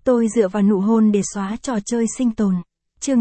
Tôi dựa vào nụ hôn để xóa trò chơi sinh tồn. Chương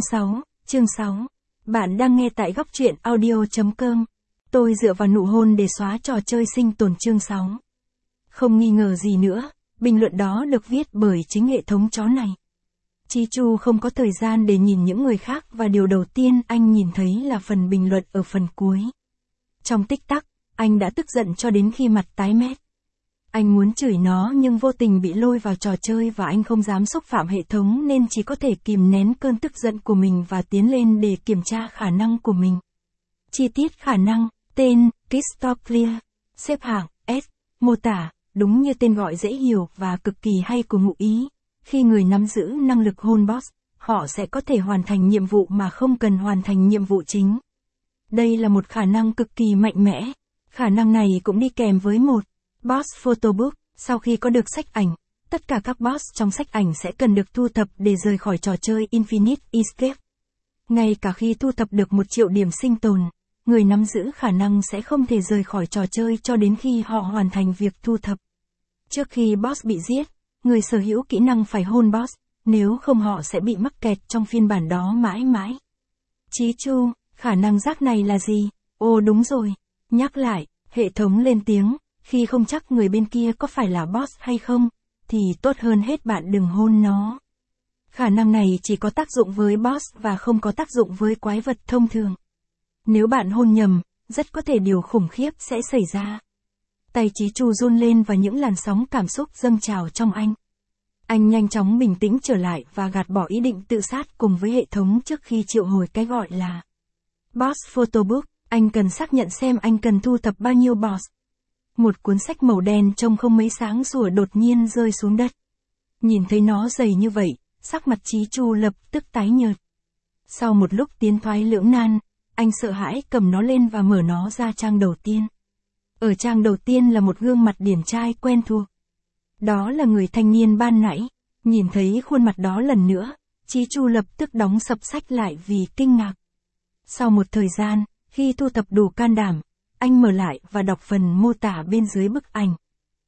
6. Bạn đang nghe tại góc truyện audio.com. Tôi dựa vào nụ hôn để xóa trò chơi sinh tồn chương 6. Không nghi ngờ gì nữa, bình luận đó được viết bởi chính hệ thống chó này. Chi Chu không có thời gian để nhìn những người khác và điều đầu tiên anh nhìn thấy là phần bình luận ở phần cuối. Trong tích tắc, anh đã tức giận cho đến khi mặt tái mét. Anh muốn chửi nó nhưng vô tình bị lôi vào trò chơi và anh không dám xúc phạm hệ thống nên chỉ có thể kìm nén cơn tức giận của mình và tiến lên để kiểm tra khả năng của mình. Chi tiết khả năng, tên, Crystal Clear, xếp hạng, S, mô tả, đúng như tên gọi dễ hiểu và cực kỳ hay của Ngụ Ý. Khi người nắm giữ năng lực hôn boss, họ sẽ có thể hoàn thành nhiệm vụ mà không cần hoàn thành nhiệm vụ chính. Đây là một khả năng cực kỳ mạnh mẽ. Khả năng này cũng đi kèm với một boss photobook. Sau khi có được sách ảnh, tất cả các boss trong sách ảnh sẽ cần được thu thập để rời khỏi trò chơi Infinite Escape. Ngay cả khi thu thập được 1 triệu điểm sinh tồn, người nắm giữ khả năng sẽ không thể rời khỏi trò chơi cho đến khi họ hoàn thành việc thu thập. Trước khi boss bị giết, người sở hữu kỹ năng phải hôn boss, nếu không họ sẽ bị mắc kẹt trong phiên bản đó mãi mãi. Chí Chu, khả năng giác này là gì? Ồ đúng rồi. Nhắc lại, hệ thống lên tiếng, khi không chắc người bên kia có phải là boss hay không, thì tốt hơn hết bạn đừng hôn nó. Khả năng này chỉ có tác dụng với boss và không có tác dụng với quái vật thông thường. Nếu bạn hôn nhầm, rất có thể điều khủng khiếp sẽ xảy ra. Tay Chí Chu run lên và những làn sóng cảm xúc dâng trào trong anh. Anh nhanh chóng bình tĩnh trở lại và gạt bỏ ý định tự sát cùng với hệ thống trước khi triệu hồi cái gọi là Boss Photobook. Anh cần xác nhận xem anh cần thu thập bao nhiêu boss. Một cuốn sách màu đen trông không mấy sáng sủa đột nhiên rơi xuống đất. Nhìn thấy nó dày như vậy, sắc mặt Chí Chu lập tức tái nhợt. Sau một lúc tiến thoái lưỡng nan, anh sợ hãi cầm nó lên và mở nó ra trang đầu tiên. Ở trang đầu tiên là một gương mặt điển trai quen thuộc. Đó là người thanh niên ban nãy. Nhìn thấy khuôn mặt đó lần nữa, Chí Chu lập tức đóng sập sách lại vì kinh ngạc. Sau một thời gian, khi thu thập đủ can đảm, anh mở lại và đọc phần mô tả bên dưới bức ảnh.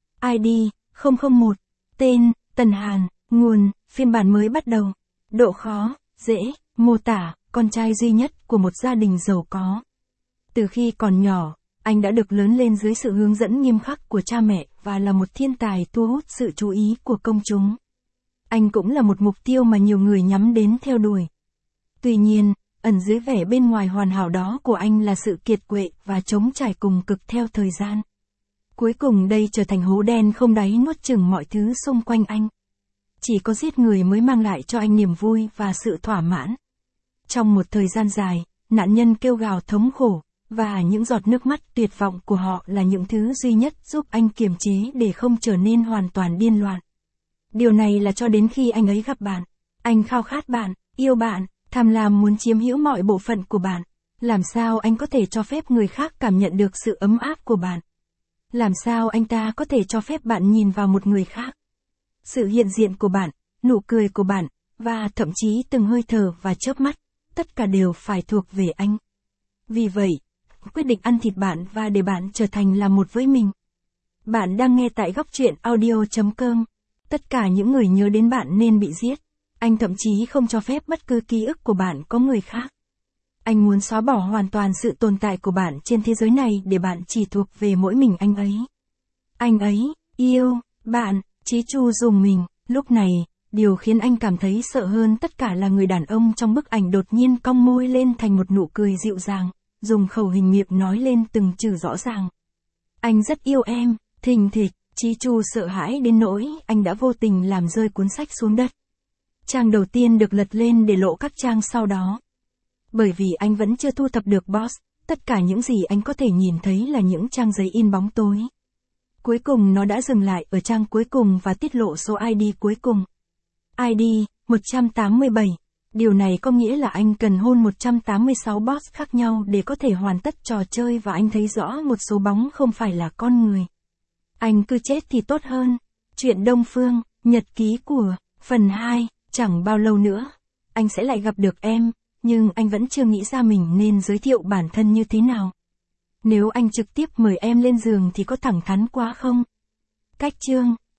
ID, 001, tên, Tần Hàn, nguồn, phiên bản mới bắt đầu. Độ khó, dễ, mô tả, con trai duy nhất của một gia đình giàu có. Từ khi còn nhỏ, anh đã được lớn lên dưới sự hướng dẫn nghiêm khắc của cha mẹ và là một thiên tài thu hút sự chú ý của công chúng. Anh cũng là một mục tiêu mà nhiều người nhắm đến theo đuổi. Tuy nhiên, ẩn dưới vẻ bên ngoài hoàn hảo đó của anh là sự kiệt quệ và trống trải cùng cực theo thời gian. Cuối cùng đây trở thành hố đen không đáy nuốt chửng mọi thứ xung quanh anh. Chỉ có giết người mới mang lại cho anh niềm vui và sự thỏa mãn. Trong một thời gian dài, nạn nhân kêu gào thống khổ, và những giọt nước mắt tuyệt vọng của họ là những thứ duy nhất giúp anh kiềm chế để không trở nên hoàn toàn điên loạn. Điều này là cho đến khi anh ấy gặp bạn. Anh khao khát bạn, yêu bạn, tham lam muốn chiếm hữu mọi bộ phận của bạn. Làm sao anh có thể cho phép người khác cảm nhận được sự ấm áp của bạn? Làm sao anh ta có thể cho phép bạn nhìn vào một người khác? Sự hiện diện của bạn, nụ cười của bạn, và thậm chí từng hơi thở và chớp mắt, tất cả đều phải thuộc về anh. Vì vậy, quyết định ăn thịt bạn và để bạn trở thành là một với mình. Bạn đang nghe tại góc truyện audio.com. Tất cả những người nhớ đến bạn nên bị giết. Anh thậm chí không cho phép bất cứ ký ức của bạn có người khác. Anh muốn xóa bỏ hoàn toàn sự tồn tại của bạn trên thế giới này để bạn chỉ thuộc về mỗi mình anh ấy. Anh ấy, yêu, bạn, Chí Chu rùng mình. Lúc này, điều khiến anh cảm thấy sợ hơn tất cả là người đàn ông trong bức ảnh đột nhiên cong môi lên thành một nụ cười dịu dàng, dùng khẩu hình miệng nói lên từng chữ rõ ràng. Anh rất yêu em, thình thịch. Chí Chu sợ hãi đến nỗi anh đã vô tình làm rơi cuốn sách xuống đất. Trang đầu tiên được lật lên để lộ các trang sau đó. Bởi vì anh vẫn chưa thu thập được boss, tất cả những gì anh có thể nhìn thấy là những trang giấy in bóng tối. Cuối cùng nó đã dừng lại ở trang cuối cùng và tiết lộ số ID cuối cùng. ID, 187. Điều này có nghĩa là anh cần hôn 186 boss khác nhau để có thể hoàn tất trò chơi và anh thấy rõ một số bóng không phải là con người. Anh cứ chết thì tốt hơn. Chuyện Đông Phương, nhật ký của, phần 2, chẳng bao lâu nữa, anh sẽ lại gặp được em, nhưng anh vẫn chưa nghĩ ra mình nên giới thiệu bản thân như thế nào. Nếu anh trực tiếp mời em lên giường thì có thẳng thắn quá không? Cách chương